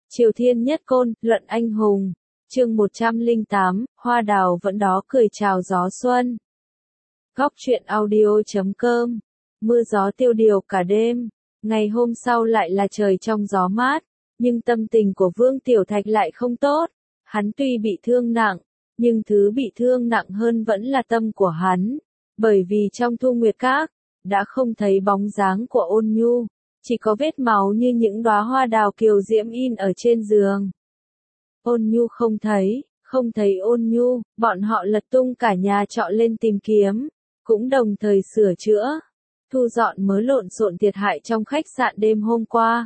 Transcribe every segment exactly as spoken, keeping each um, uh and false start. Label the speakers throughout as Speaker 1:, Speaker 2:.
Speaker 1: Triều Thiên Nhất Côn, Luận Anh Hùng. Chương một trăm lẻ tám, Hoa đào vẫn đó cười chào gió xuân. Góc truyện audio chấm com. Mưa gió tiêu điều cả đêm. Ngày hôm sau lại là trời trong gió mát, nhưng tâm tình của Vương Tiểu Thạch lại không tốt. Hắn tuy bị thương nặng, nhưng thứ bị thương nặng hơn vẫn là tâm của hắn, bởi vì trong Thu Nguyệt Các đã không thấy bóng dáng của Ôn Nhu, chỉ có vết máu như những đóa hoa đào kiều diễm in ở trên giường. Ôn Nhu không thấy, không thấy Ôn Nhu, bọn họ lật tung cả nhà trọ lên tìm kiếm, cũng đồng thời sửa chữa, thu dọn mớ lộn xộn thiệt hại trong khách sạn đêm hôm qua.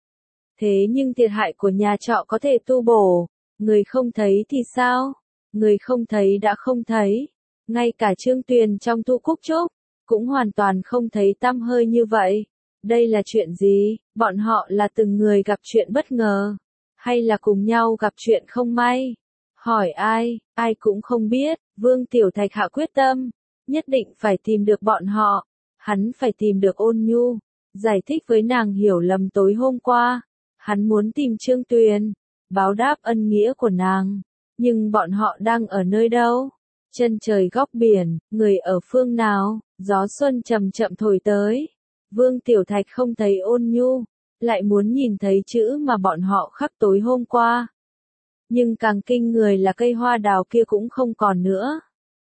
Speaker 1: Thế nhưng thiệt hại của nhà trọ có thể tu bổ, người không thấy thì sao? Người không thấy đã không thấy. Ngay cả Trương Tuyền trong Thu Cúc Trúc cũng hoàn toàn không thấy tăm hơi như vậy. Đây là chuyện gì? Bọn họ là từng người gặp chuyện bất ngờ, hay là cùng nhau gặp chuyện không may? Hỏi ai, ai cũng không biết. Vương Tiểu Thạch hạ quyết tâm, nhất định phải tìm được bọn họ. Hắn phải tìm được Ôn Nhu, giải thích với nàng hiểu lầm tối hôm qua. Hắn muốn tìm Trương Tuyền, báo đáp ân nghĩa của nàng. Nhưng bọn họ đang ở nơi đâu? Chân trời góc biển, người ở phương nào? Gió xuân chậm chậm thổi tới. Vương Tiểu Thạch không thấy Ôn Nhu, lại muốn nhìn thấy chữ mà bọn họ khắc tối hôm qua. Nhưng càng kinh người là cây hoa đào kia cũng không còn nữa.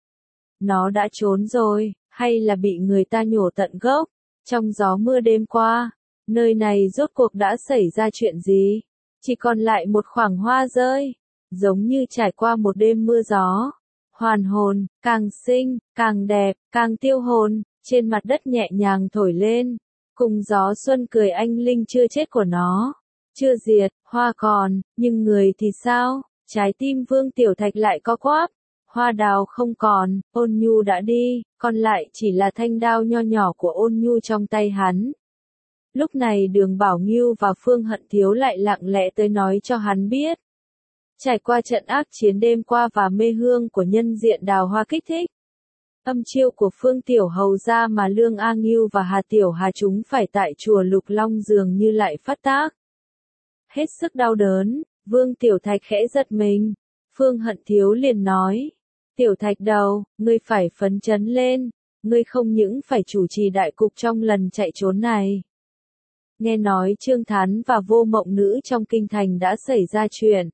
Speaker 1: Nó đã trốn rồi, hay là bị người ta nhổ tận gốc? Trong gió mưa đêm qua, nơi này rốt cuộc đã xảy ra chuyện gì? Chỉ còn lại một khoảng hoa rơi, giống như trải qua một đêm mưa gió. Hoàn hồn, càng xinh, càng đẹp, càng tiêu hồn, trên mặt đất nhẹ nhàng thổi lên, cùng gió xuân cười anh linh chưa chết của nó. Chưa diệt, hoa còn, nhưng người thì sao? Trái tim Vương Tiểu Thạch lại co quắp. Hoa đào không còn, Ôn Nhu đã đi, còn lại chỉ là thanh đao nho nhỏ của Ôn Nhu trong tay hắn. Lúc này Đường Bảo Ngưu và Phương Hận Thiếu lại lặng lẽ tới nói cho hắn biết. Trải qua trận ác chiến đêm qua và mê hương của nhân diện đào hoa kích thích, âm chiêu của Phương Tiểu Hầu ra mà Lương A Ngưu và Hà Tiểu Hà chúng phải tại chùa Lục Long dường như lại phát tác. Hết sức đau đớn, Vương Tiểu Thạch khẽ giật mình. Phương Hận Thiếu liền nói, Tiểu Thạch đầu, ngươi phải phấn chấn lên, ngươi không những phải chủ trì đại cục trong lần chạy trốn này. Nghe nói Trương Thán và Vô Mộng Nữ trong kinh thành đã xảy ra chuyện,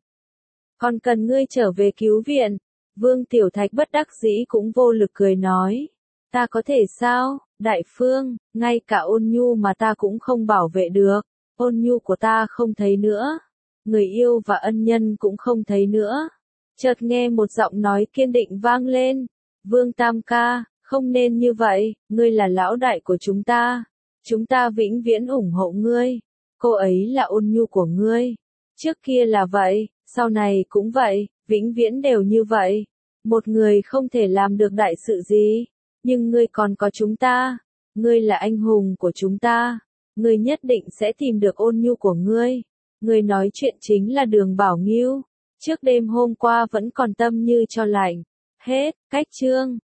Speaker 1: còn cần ngươi trở về cứu viện. Vương Tiểu Thạch bất đắc dĩ cũng vô lực cười nói, ta có thể sao, Đại Phương, ngay cả Ôn Nhu mà ta cũng không bảo vệ được. Ôn Nhu của ta không thấy nữa, người yêu và ân nhân cũng không thấy nữa. Chợt nghe một giọng nói kiên định vang lên, Vương Tam ca, không nên như vậy, ngươi là lão đại của chúng ta, chúng ta vĩnh viễn ủng hộ ngươi, cô ấy là Ôn Nhu của ngươi, trước kia là vậy, sau này cũng vậy, vĩnh viễn đều như vậy. Một người không thể làm được đại sự gì, nhưng ngươi còn có chúng ta, ngươi là anh hùng của chúng ta, ngươi nhất định sẽ tìm được Ôn Nhu của ngươi. Người nói chuyện chính là Đường Bảo Ngưu, trước đêm hôm qua vẫn còn tâm như cho lạnh. Hết, cách chương.